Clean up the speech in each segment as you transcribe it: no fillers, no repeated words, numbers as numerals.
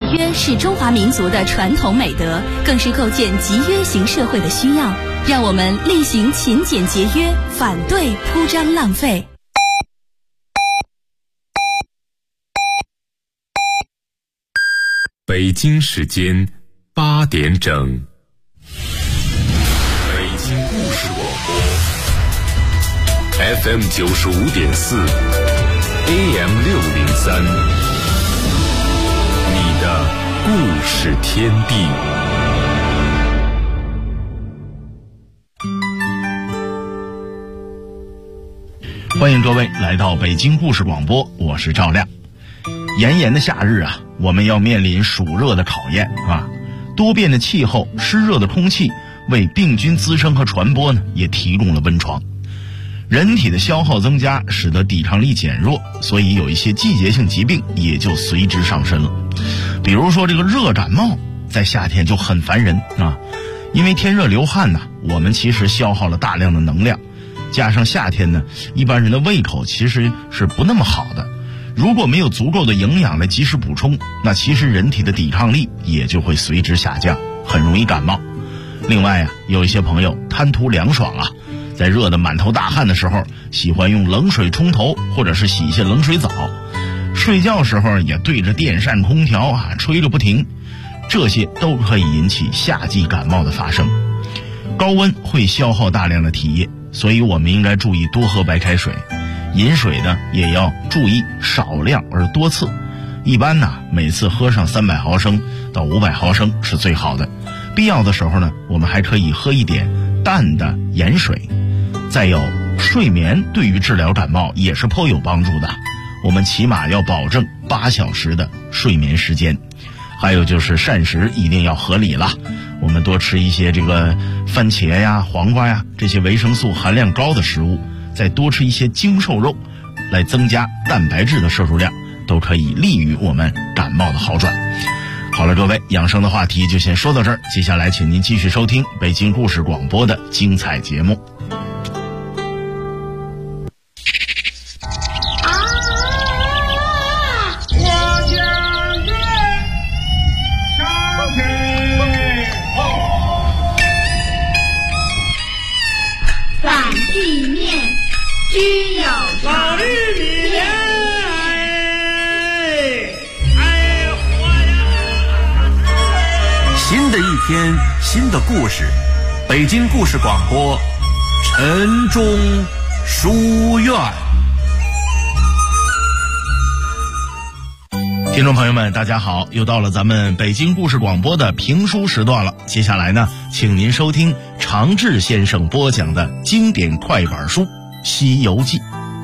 约是中华民族的传统美德，更是构建集约型社会的需要。让我们厉行勤俭节约，反对铺张浪费。 北京时间8点整，北京故事广播 FM 95.4 AM 603，你的故事天地。 欢迎各位来到北京故事广播，我是赵亮。炎炎的夏日啊，我们要面临暑热的考验啊。多变的气候、湿热的空气为病菌滋生和传播呢，也提供了温床。人体的消耗增加，使得抵抗力减弱，所以有一些季节性疾病也就随之上身了。比如说这个热感冒，在夏天就很烦人啊，因为天热流汗呢，我们其实消耗了大量的能量。加上夏天呢，一般人的胃口其实是不那么好的，如果没有足够的营养来及时补充，那其实人体的抵抗力也就会随之下降，很容易感冒。另外啊，有一些朋友贪图凉爽啊，在热得满头大汗的时候，喜欢用冷水冲头，或者是洗一些冷水澡，睡觉时候也对着电扇空调啊吹个不停，这些都可以引起夏季感冒的发生。高温会消耗大量的体液，所以我们应该注意多喝白开水，饮水呢也要注意少量而多次，一般呢每次喝上300毫升到500毫升是最好的，必要的时候呢我们还可以喝一点淡的盐水。再有睡眠对于治疗感冒也是颇有帮助的，我们起码要保证8小时的睡眠时间。还有就是膳食一定要合理了，我们多吃一些这个番茄呀、黄瓜呀这些维生素含量高的食物，再多吃一些精瘦肉，来增加蛋白质的摄入量，都可以利于我们感冒的好转。好了，各位，养生的话题就先说到这儿，接下来请您继续收听北京故事广播的精彩节目。 新的一天，新的故事，北京故事广播，晨钟书院。 听众朋友们大家好，又到了咱们北京故事广播的评书时段了。接下来呢，请您收听常志先生播讲的经典快板书《西游记》。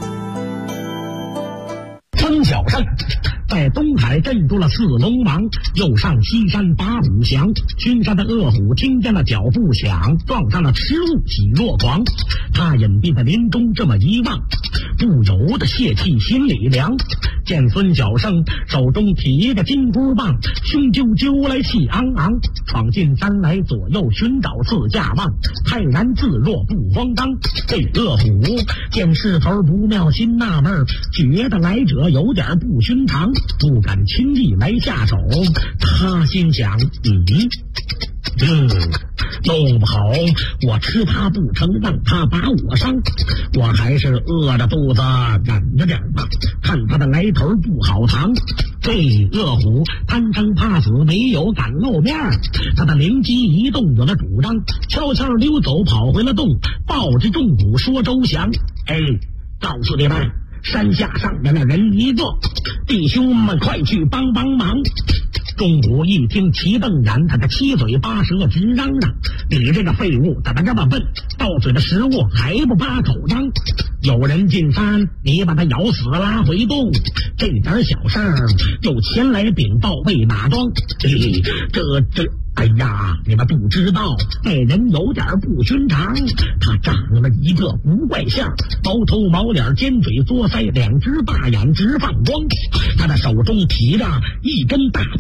曾小胜在东海镇住了4龙王，又上西山拔五降。巡山的恶虎听见了脚步响，撞上了食物喜若狂。他隐蔽在林中这么一望，不由得泄气心里凉。见孙小胜手中提着金箍棒，胸啾啾来气昂昂，闯进山来左右寻找自驾望，泰然自若不慌张。这恶虎见势头不妙，心纳闷，觉得来者有点不寻常，不敢轻易来下手。他心想，弄不好我吃他不成，让他把我伤，我还是饿着肚子忍着点吧，看他的来头不好藏。这恶虎贪生怕死，没有敢露面，他的灵机一动，有了主张，悄悄溜走，跑回了洞，抱着众虎说周详。告诉你们，山下上面的人一个，弟兄们快去帮帮忙。众虎一听齐瞪眼，他的七嘴八舌直嚷嚷，你这个废物怎么这么笨，到嘴的食物还不把口张。有人进山，你把他咬死拉回洞，这点小事儿就前来禀报魏马庄。哎呀，你们不知道，这人有点不寻常，他长了一个古怪相，毛头毛脸，尖嘴作腮，2只大眼直放光。他的手中提着一根大棒，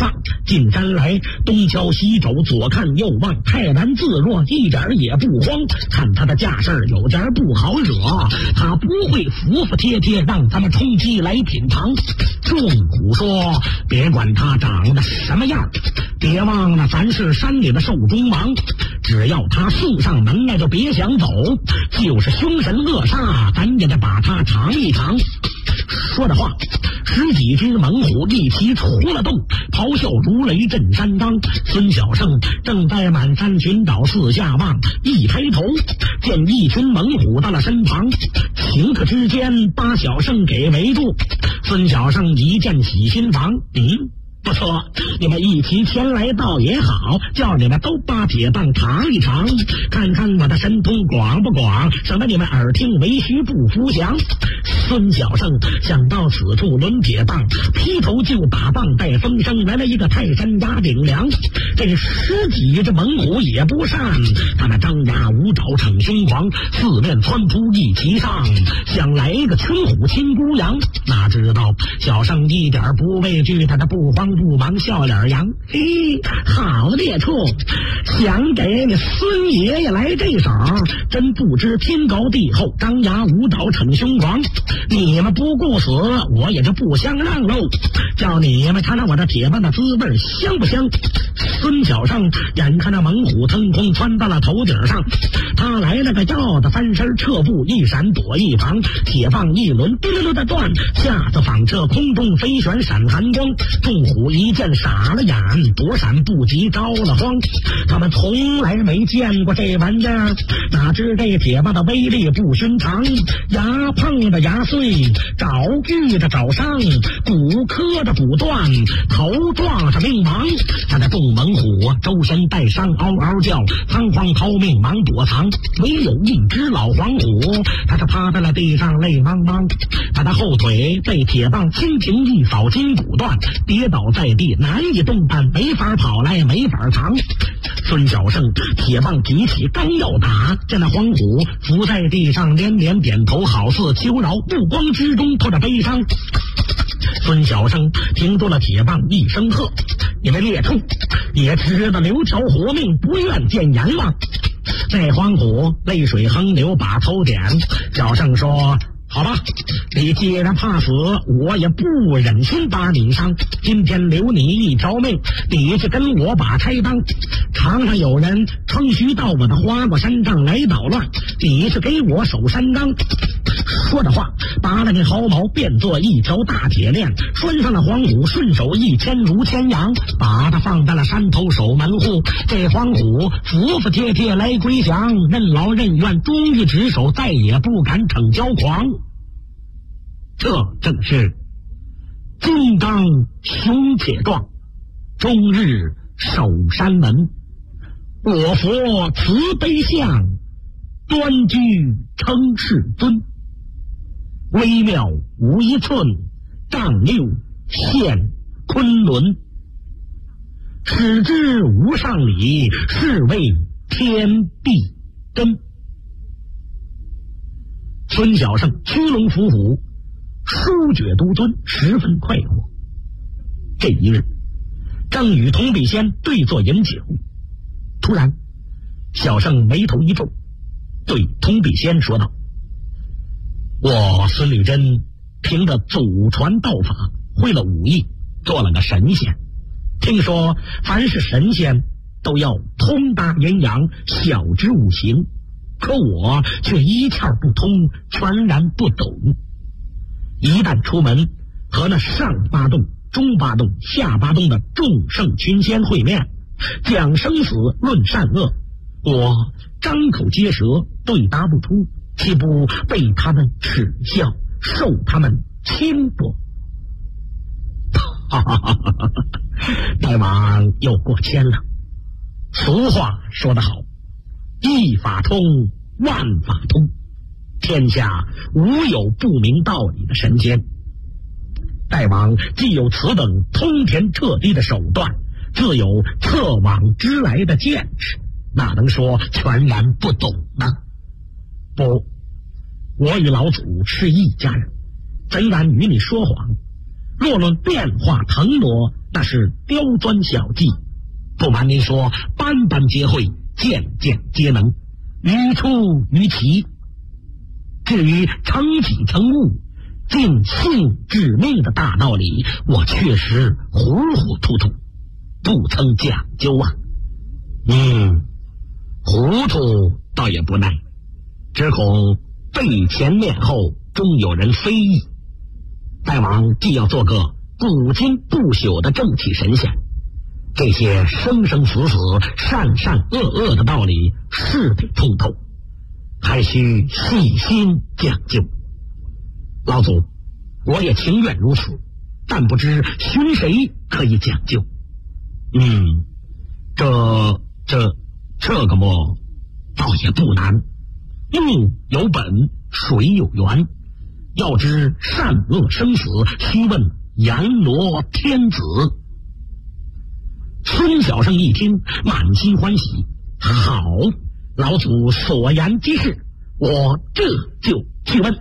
进山来，东瞧西瞅，左看右望，泰然自若，一点也不慌。看他的架势有点不好惹，他不会服服帖帖让咱们充饥来品尝。众虎说：“别管他长得什么样，别忘了咱是山里的寿终王，只要他送上门来就别想走，就是凶神恶煞，咱也得把他尝一尝。”说的话，10几只猛虎一齐出了洞，咆哮如雷震山冈。孙小胜正在满山寻找，四下望，一抬头见一群猛虎到了身旁，顷刻之间把小胜给围住。孙小胜一见喜心房，不错，你们一齐前来倒也好，叫你们都把铁棒尝一尝，看看我的神通广不广，省得你们耳听为虚不服降。孙小胜想到此处抡铁棒，劈头就打，棒带风声，来了一个泰山压顶梁。这10几只猛虎也不善，他们张牙舞爪逞凶狂，四面窜出一齐上，想来个群虎亲孤羊。哪知道小胜一点不畏惧，他的不慌不忙，笑脸扬。嘿，好的孽畜，想给你孙爷爷来这手，真不知天高地厚，张牙舞爪逞凶狂。你们不顾死，我也就不相让喽，叫你们尝尝我这铁棒的滋味香不香。孙小胜眼看着猛虎腾空窜到了头顶上，他来了个腰子翻身撤步，一闪躲一旁，铁棒一轮嘟噜噜的转，下子仿彻空中飞旋闪寒光。众虎一见傻了眼，躲闪不及着了慌，他们从来没见过这玩意儿，哪知这铁棒的威力不寻常，牙碰着牙碎，爪遇着爪伤，骨磕着骨断，头撞着命亡。他的众猛虎周身带伤，嗷嗷叫，仓皇逃命忙躲藏。唯有一只老黄虎，他是趴在了地上泪茫茫，他的后腿被铁棒轻轻一扫，筋骨断，跌倒在地难以动弹，没法跑来没法藏。孙小胜铁棒举起刚要打，见那黄虎伏在地上连连点头，好似求饶，目光之中透着悲伤。孙小胜停住了铁棒，一声喝：“你们猎畜，也知道留条活命，不愿见阎王。”那黄虎泪水横流，把头点。小胜说：“好吧，你既然怕死，我也不忍心把你伤。今天留你一条命，你去跟我把差当。常常有人称虚到我的花果山上来捣乱，你去给我守山岗。”说着话，拔了那毫毛，变作一条大铁链，拴上了黄虎，顺手一牵如牵羊，把它放在了山头守门户。这黄虎服服帖帖来归降，任劳任怨，忠于职守，再也不敢逞骄狂。这正是金刚雄铁壮，终日守山门。我佛慈悲相，端居称世尊。微妙无一寸，丈六现昆仑。使之无上理，是谓天地根。孙小胜屈龙伏虎，书觉独尊，十分快活。这一日，正与童必仙对坐饮酒，突然小胜眉头一皱，对童必仙说道：“我孙履真凭着祖传道法，会了武艺，做了个神仙。听说凡是神仙都要通达阴阳，晓知五行，可我却一窍不通，全然不懂。一旦出门，和那上八洞、中八洞、下八洞的众圣群仙会面，讲生死，论善恶，我张口结舌，对答不出，岂不被他们耻笑，受他们轻薄？”哈哈哈哈哈！大王又过谦了。俗话说得好，一法通，万法通，天下无有不明道理的神仙。大王既有此等通天彻地的手段，自有测往知来的见识，哪能说全然不懂呢？不，我与老祖是一家人，怎敢与你说谎？ 若论变化腾挪，那是刁钻小技。不瞒您说，班班皆会，件件皆能，语出于奇。至于成己成物、尽性致命的大道理，我确实糊糊涂涂，不曾讲究啊。糊涂倒也不耐，只恐背前面后终有人非议。大王既要做个古今不朽的正气神仙，这些生生死死、善善恶恶的道理是得通透，还需细心讲究。老祖，我也情愿如此，但不知寻谁可以讲究。这个么，倒也不难。木有本，水有源。要知善恶生死，须问阎罗天子。孙小生一听，满心欢喜。好，老祖所言极是，我这就去问。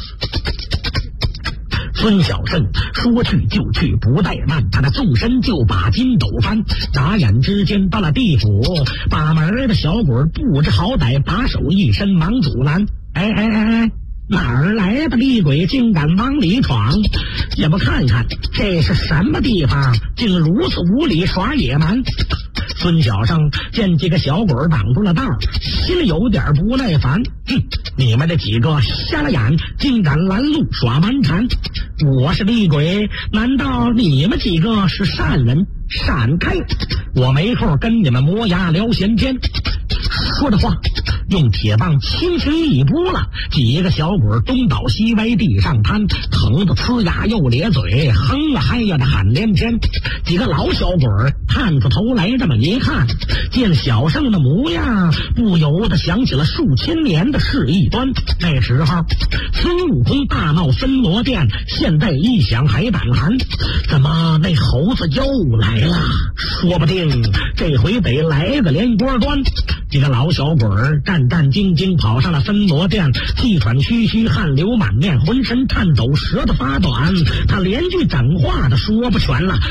孙小胜说去就去，不怠慢，他的纵身就把筋斗翻，眨眼之间到了地府。把门的小鬼不知好歹，把手一伸，忙阻拦。哪儿来的厉鬼，竟敢往里闯？也不看看这是什么地方，竟如此无礼耍野蛮。孙小生见几个小鬼挡住了道，心里有点不耐烦。你们这几个瞎了眼，竟敢拦路耍蛮缠！我是厉鬼，难道你们几个是善人？闪开！我没空跟你们磨牙聊闲天。说着话，用铁棒轻轻一拨了，几个小鬼东倒西歪，地上瘫，疼得呲牙又咧嘴，哼了嗨呀的喊连天。几个老小鬼探出头来这么一看，见小生的模样，不由得想起了数千年的事异端。那时候孙悟空大闹森罗殿，现在一想还胆寒，怎么那猴子又来了？说不定这回得来个连锅端。几个老小鬼战战兢兢跑上了森罗殿，气喘吁吁，汗流满面，浑身颤抖，舌头发短，他连句整话都说不全了。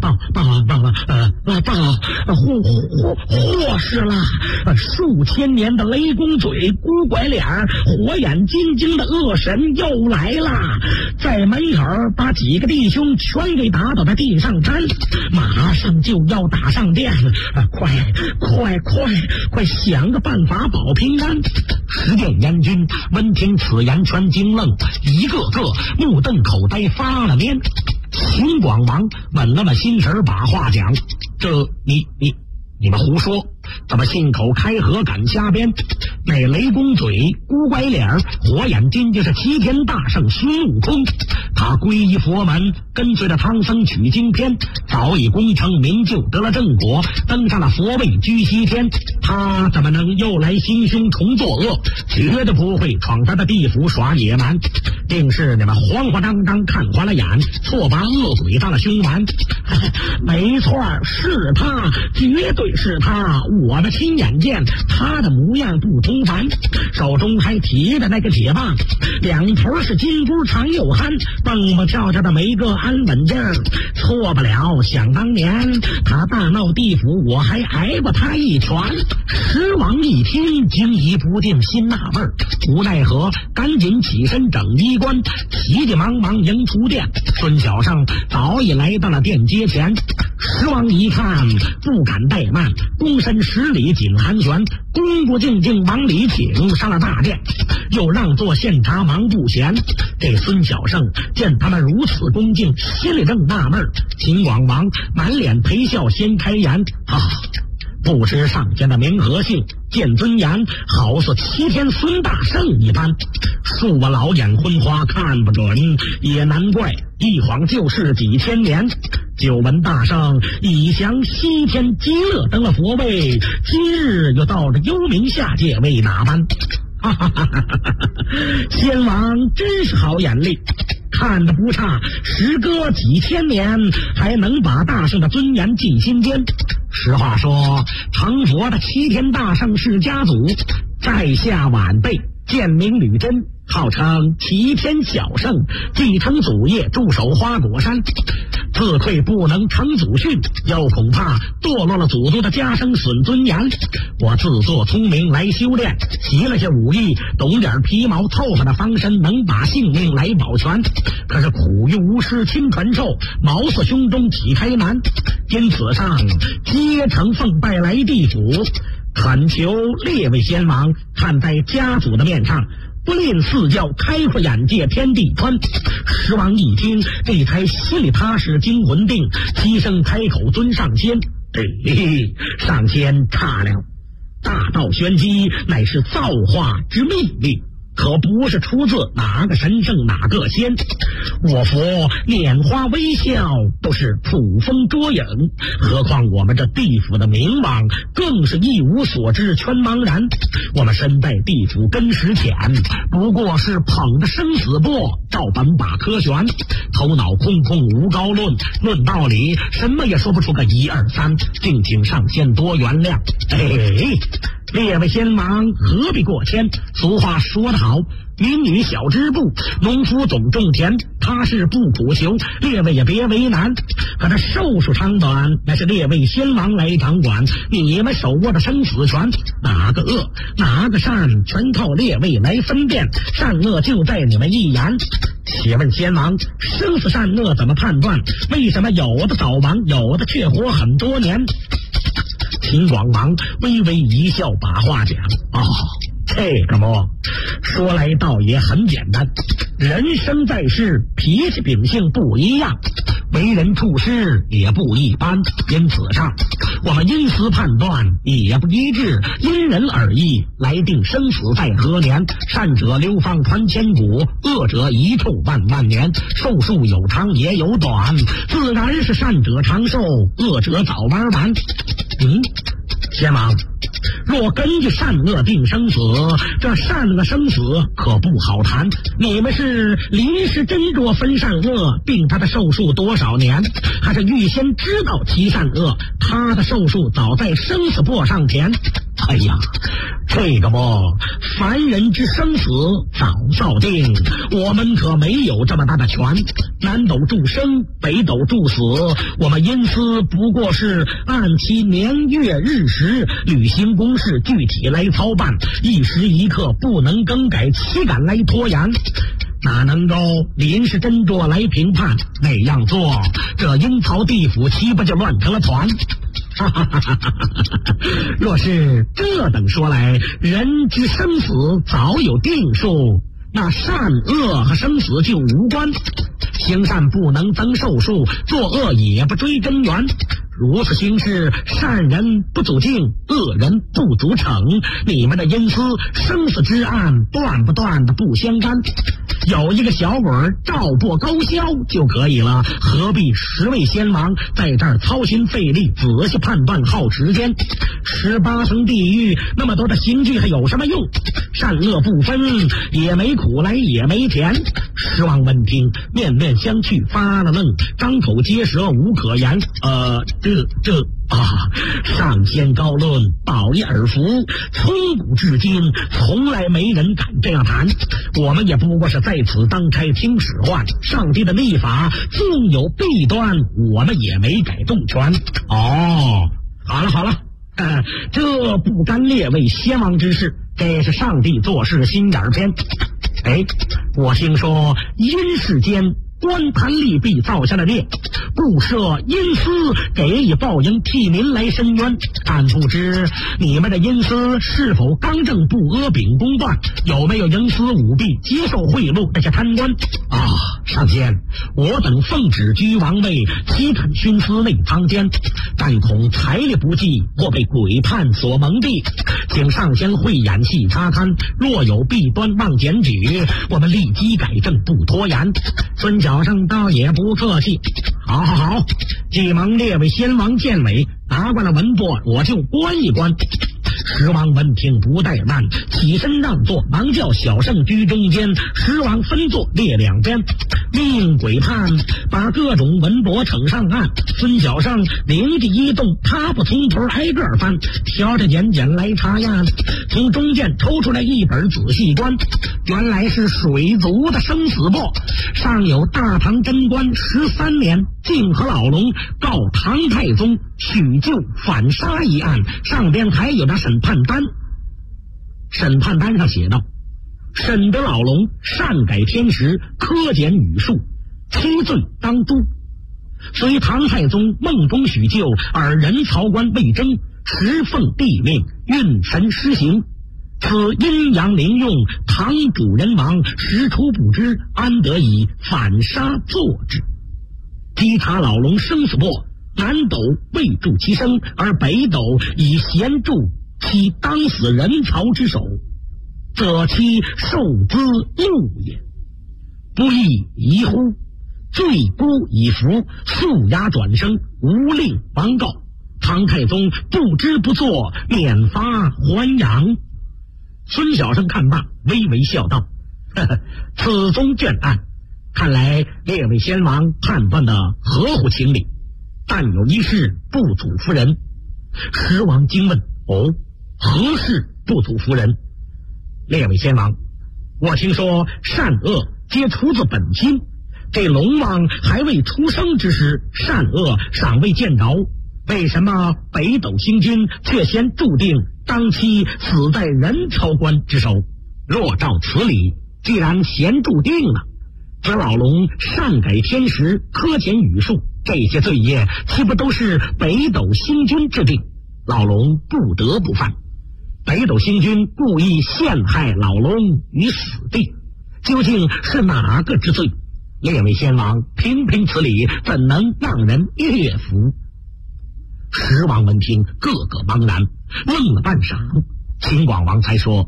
祸事了！数千年的雷公嘴、孤拐脸、火眼金睛的恶神又来了，在门口把几个弟兄全给打倒在地上瘫，马上就要打上殿，快想个办法保平安！十殿阎君闻听此言全惊愣，一个个目瞪口呆，发了癫。秦广王稳了稳心神，把话讲：这你们胡说，怎么信口开河敢瞎编？那雷公嘴、孤拐脸、火眼金睛是齐天大圣孙悟空，他皈依佛门，跟随着唐僧取经篇，早已功成名就，得了正果，登上了佛位居西天。他怎么能又来行凶重作恶？绝对不会闯他的地府耍野蛮，定是你们慌慌张张看花了眼，错把恶鬼当了凶顽。没错，是他，绝对是他，我的亲眼见他的模样不同凡，手中还提着那个铁棒，两头是金箍长又憨，蹦蹦跳跳的没个安稳劲儿。错不了，想当年他大闹地府，我还挨过他一拳。狮王一听，惊疑不定，心纳闷，无奈何，赶紧起身整衣冠，急急忙忙迎出殿。孙小生早已来到了殿阶前，狮王一看，不敢怠慢，躬身10里紧寒暄，恭恭敬敬往里请上了大殿，又让座献茶，忙不闲。这孙小生见他们如此恭敬，心里正纳闷，秦广王满脸陪笑，先开言：不知上天的名和姓，见尊严，好似齐天孙大圣一般。恕我老眼昏花，看不准，也难怪，一晃就是几千年。久闻大圣已降西天极乐，登了佛位，今日又到了幽冥下界，为哪般？先王真是好眼力，看得不差，时隔几千年，还能把大圣的尊严记心间。实话说，成佛的齐天大圣是家祖，在下晚辈贱名吕真， 号称齐天小圣，继承祖业，驻守花果山。自愧不能承祖训，又恐怕堕落了祖宗的家声，损尊严。我自作聪明来修炼，习了些武艺，懂点皮毛透发的方身，能把性命来保全。可是苦于无师亲传授，茅塞胸中岂开难。因此上皆程奉拜来地府，恳求列位先王看在家族的面上，不吝赐教，开阔眼界，天地宽。狮王一听，这才心里踏实，惊魂定，齐声开口尊上仙。上仙差了，大道玄机乃是造化之命令，可不是出自哪个神圣哪个仙。我佛拈花微笑，都是捕风捉影，何况我们这地府的冥王更是一无所知，全茫然。我们身在地府根识浅，不过是捧着生死簿，照本把科悬，头脑空空无高论，论道理什么也说不出个1、2、3，敬请上仙多原谅。列位先王何必过谦？俗话说得好，民女小织布，农夫总种田，他是不苦求，列位也别为难。可这寿数长短，那是列位先王来掌管，你们手握着生死权，哪个恶哪个善，全靠列位来分辨，善恶就在你们一言。且问先王，生死善恶怎么判断？为什么有的早亡，有的却活很多年？秦广王微微一笑，把话讲：这个嘛，说来倒也很简单。人生在世，脾气秉性不一样，为人处事也不一般，因此上我们因私判断也不一致，因人而异来定生死在何年。善者流芳传千古，恶者遗臭万万年。寿数有长也有短，自然是善者长寿，恶者早玩完。先王，若根据善恶定生死，这善恶生死可不好谈。你们是临时斟酌分善恶，定他的寿数多少年，还是预先知道其善恶，他的寿数早在生死簿上填？哎呀，这个嘛，凡人之生死早造定，我们可没有这么大的权。南斗助生，北斗助死，我们因私不过是按其年月日时履行公事具体来操办，一时一刻不能更改，岂敢来拖延？哪能够临时斟酌来评判？那样做，这阴曹地府岂不就乱成了团？若是这等说来，人之生死早有定数，那善恶和生死就无关。行善不能增寿数，作恶也不追根源。如此行事，善人不足敬，恶人不足惩。你们的阴私生死之案断不断的不相干，有一个小鬼照破高消就可以了，何必10位先王在这儿操心费力，仔细判断耗时间？18层地狱那么多的刑具还有什么用？善恶不分，也没苦来也没甜。狮王闻听，面面相觑，发了愣，张口结舌无可言。上仙高论，保一耳福，从古至今从来没人敢这样谈。我们也不过是在此当差听使唤，上帝的立法纵有弊端，我们也没改动权。好了，这不干列位先王之事，这是上帝做事心眼偏。我听说阴世间官坛利弊造下了孽，故设阴司给以报应，替民来伸冤。但不知你们的阴司是否刚正不阿，秉公断？有没有营私舞弊，接受贿赂那些贪官？上仙，我等奉旨居王位，岂肯徇私内藏奸？但恐财力不济，或被鬼判所蒙蔽，请上仙慧眼细查勘，若有弊端望检举，我们立即改正，不拖延。孙小圣倒也不客气，好，既蒙列位先王见委，拿过来文簿，我就观一观。狮王闻听不怠慢，起身让座，忙叫小圣居中间，狮王分坐列两边。 命鬼判，把各种文帛呈上岸。孙小胜灵机一动，他不从头挨个翻，挑着拣拣来查验，从中间抽出来一本仔细观，原来是水族的生死簿，上有大唐贞观13年泾河老龙告唐太宗取救反杀一案，上边还有着审判单。审判单上写道：审得老龙擅改天时，苛减语数，7罪当诛。随唐太宗梦中许救，而人曹官魏征时奉帝命，运神施行。此阴阳灵用，唐主人亡，实出不知，安得以反杀坐之？稽查老龙生死簿，南斗未助其生，而北斗以贤助其当死人曹之手，则其受资怒也。不亦宜乎？罪孤以服，速押转生，无令王告。唐太宗不知不作，免罚还阳。孙小生看罢，微微笑道：呵呵，此宗卷案，看来列位先王判断的合乎情理，但有一事不足夫人。时王惊问：哦，何事不足夫人？列位先王，我听说善恶皆出自本心，这龙王还未出生之时，善恶尚未见着，为什么北斗星君却先注定当期死在人曹官之手？若照此理，既然先注定了，则老龙擅改天时，苛减语数，这些罪业岂不都是北斗星君制定？老龙不得不犯。北斗星君故意陷害老龙于死地，究竟是哪个之罪？列位先王评评此理，怎能让人悦服？十王闻听，个个茫然，愣了半晌。秦广王才说：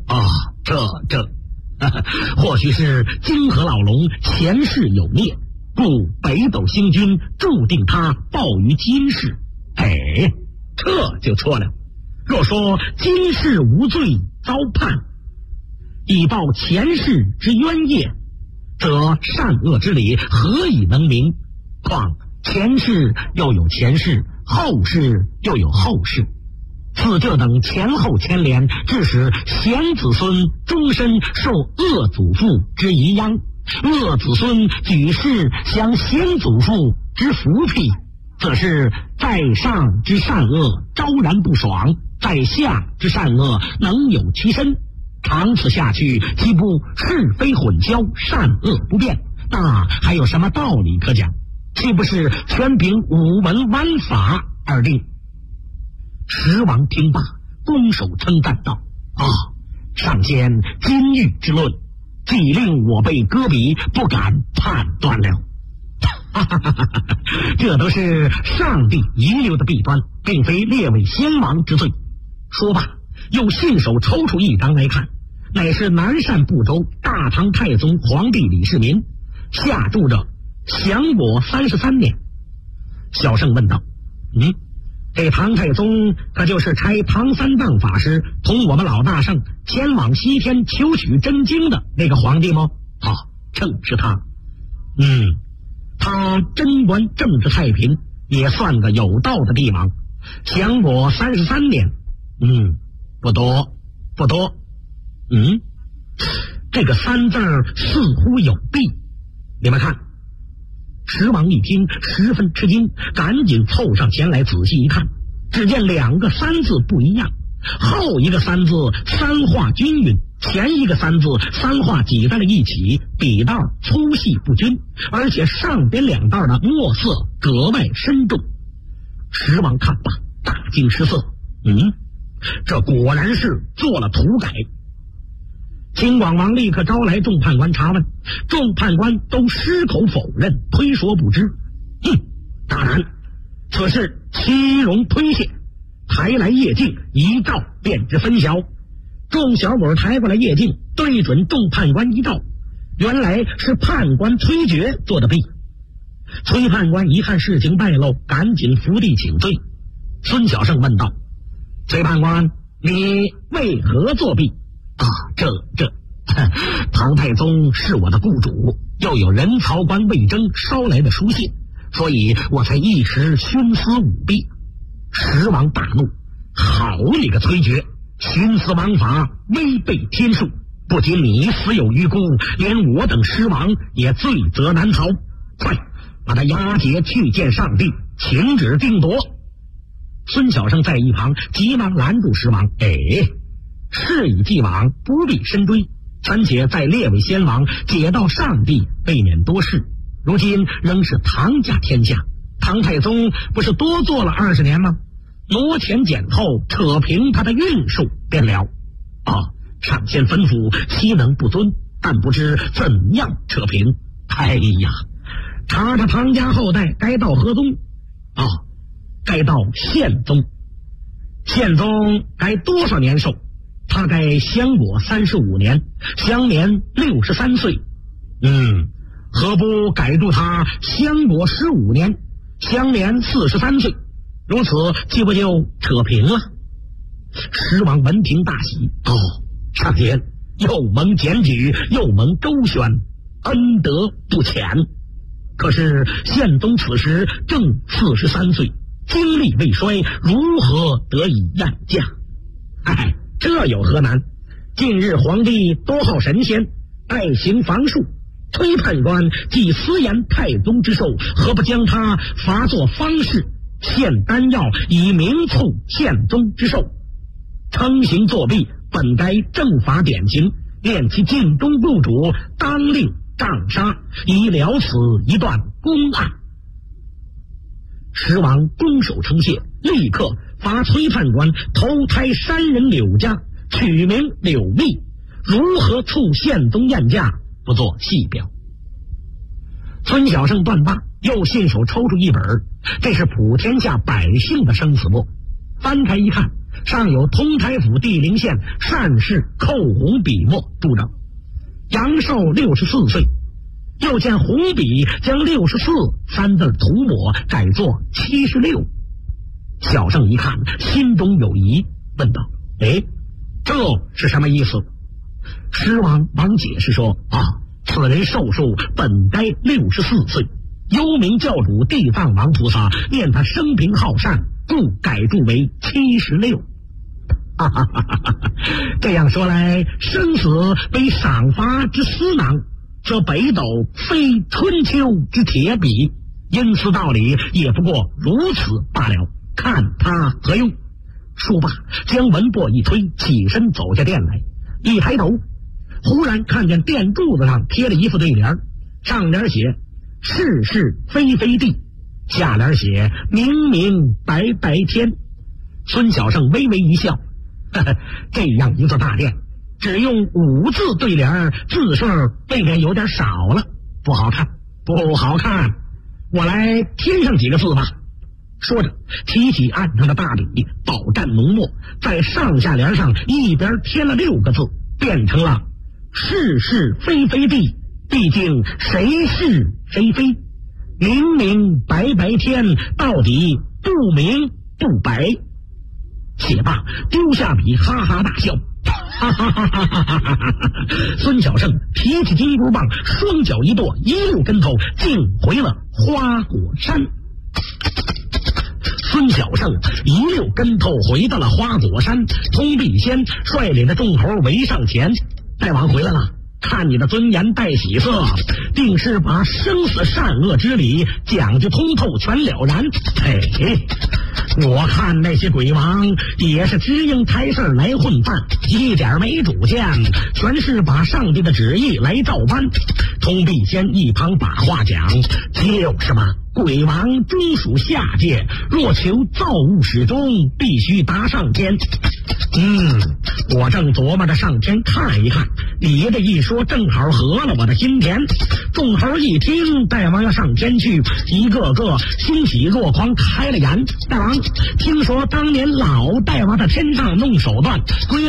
或许是泾河老龙前世有孽，故北斗星君注定他报于今世。这就错了。若说今世无罪遭判，以报前世之冤业，则善恶之理何以能明？况前世又有前世，后世又有后世，此这等前后牵连，致使贤子孙终身受恶祖父之遗殃，恶子孙举世享贤祖父之福庇，则是在上之善恶昭然不爽，在下之善恶能有其身。长此下去，岂不是非混淆，善恶不辨？那还有什么道理可讲？岂不是全凭五文玩法而定？十王听罢，拱手称赞道：上仙金玉之论，既令我辈搁笔，不敢判断了。这都是上帝遗留的弊端，并非列位先王之罪。说罢，又信手抽出一张来看，乃是南赡部洲大唐太宗皇帝李世民，下注着享国33年。小圣问道：这唐太宗可就是差唐三藏法师同我们老大圣前往西天求取真经的那个皇帝吗？正是他。他贞观政治太平，也算个有道的帝王。享国33年，不多。这个3字似乎有弊。你们看，十王一听十分吃惊，赶紧凑上前来仔细一看，只见2个3字不一样，后一个3字3画均匀，前一个3字3画挤在了一起，笔道粗细不均，而且上边2道的墨色格外深重。十王看罢大惊失色，这果然是做了涂改。秦广王立刻招来众判官查问，众判官都矢口否认，推说不知。大胆，此事岂容推卸？抬来叶镜一照，便知分晓。众小鬼抬过来叶镜，对准众判官一照，原来是判官崔珏做的弊。崔判官一看事情败露，赶紧伏地请罪。孙小圣问道：崔判官，你为何作弊？唐太宗是我的雇主， 又有人曹官魏征捎来的书信，所以我才一时徇私舞弊。石王大怒，好你个崔珏，徇私枉法，违背天数，不仅你死有余辜，连我等狮王也罪责难逃。快把他押解去见上帝，请旨定夺。孙小生在一旁急忙拦住狮王，事已既往，不必深追，暂且再列位先王，解到上帝，未免多事。如今仍是唐家天下，唐太宗不是多做了20年吗？挪前减后，扯平他的运数便了。上仙吩咐，岂能不遵？但不知怎样扯平。哎呀，查查唐家后代该到何宗？该到宪宗。宪宗该多少年寿？他该享国35年，享年63岁。何不改住他享国15年，享年43岁？如此岂不就扯平了？狮王闻听大喜，上天又蒙检举，又蒙周旋，恩德不浅。可是宪宗此时正43岁，精力未衰，如何得以验驾？这有何难？近日皇帝多好神仙，爱行防术，崔判官既私言太宗之寿，何不将他罚作方士，献丹药以明促宪宗之寿？称行作弊，本该正法典刑，念其尽忠不主，当令杖杀，以了此一段公案。狮王拱手称谢，立刻罚崔判官投胎山人柳家，取名柳密。如何促宪宗验驾，不做细表。孙小生断罢，又信手抽出一本，这是普天下百姓的生死簿。翻开一看，上有通台府地陵县单氏寇红笔墨注着阳寿64岁，又见红笔将64三字涂抹改作76。小生一看，心中有疑，问道：这是什么意思？狮王忙解释说：此人寿数本该64岁，幽冥教主地藏王菩萨念他生平好善，故改注为76。这样说来，生死为赏罚之司囊，这北斗非春秋之铁笔，因此道理也不过如此罢了，看他何用？说罢，将文帛一推，起身走下殿来。一抬头，忽然看见殿柱子上贴了一副对联，上联写是是非非地，下联写明明白白天。孙小生微微一笑，这样一座大殿，只用5字对联，字数未免有点少了，不好看，不好看。我来添上几个字吧。说着，提起案上的大笔，饱蘸浓墨，在上下联上一边添了6个字，变成了是是非非地，毕竟谁是非非，明明白白天，到底不明不白。写罢，丢下笔，哈哈大笑。孙小生提起金箍棒，双脚一跺，一溜跟头竟回了花果山。孙小生一溜跟头回到了花果山，通必仙率领着众猴围上前：大王回来了，看你的尊严带喜色，定是把生死善恶之理讲究通透，全了然。我看那些鬼王也是只应台事来混饭，一点没主见，全是把上帝的旨意来照搬。通必仙一旁把话讲：就是嘛，鬼王终属下界，若求造物始终，必须达上天。我正琢磨着上天看一看，你这一说正好合了我的心田。众猴一听大王要上天去，一个个欣喜若狂，开了眼。大王，听说当年老大王在天上弄手段，归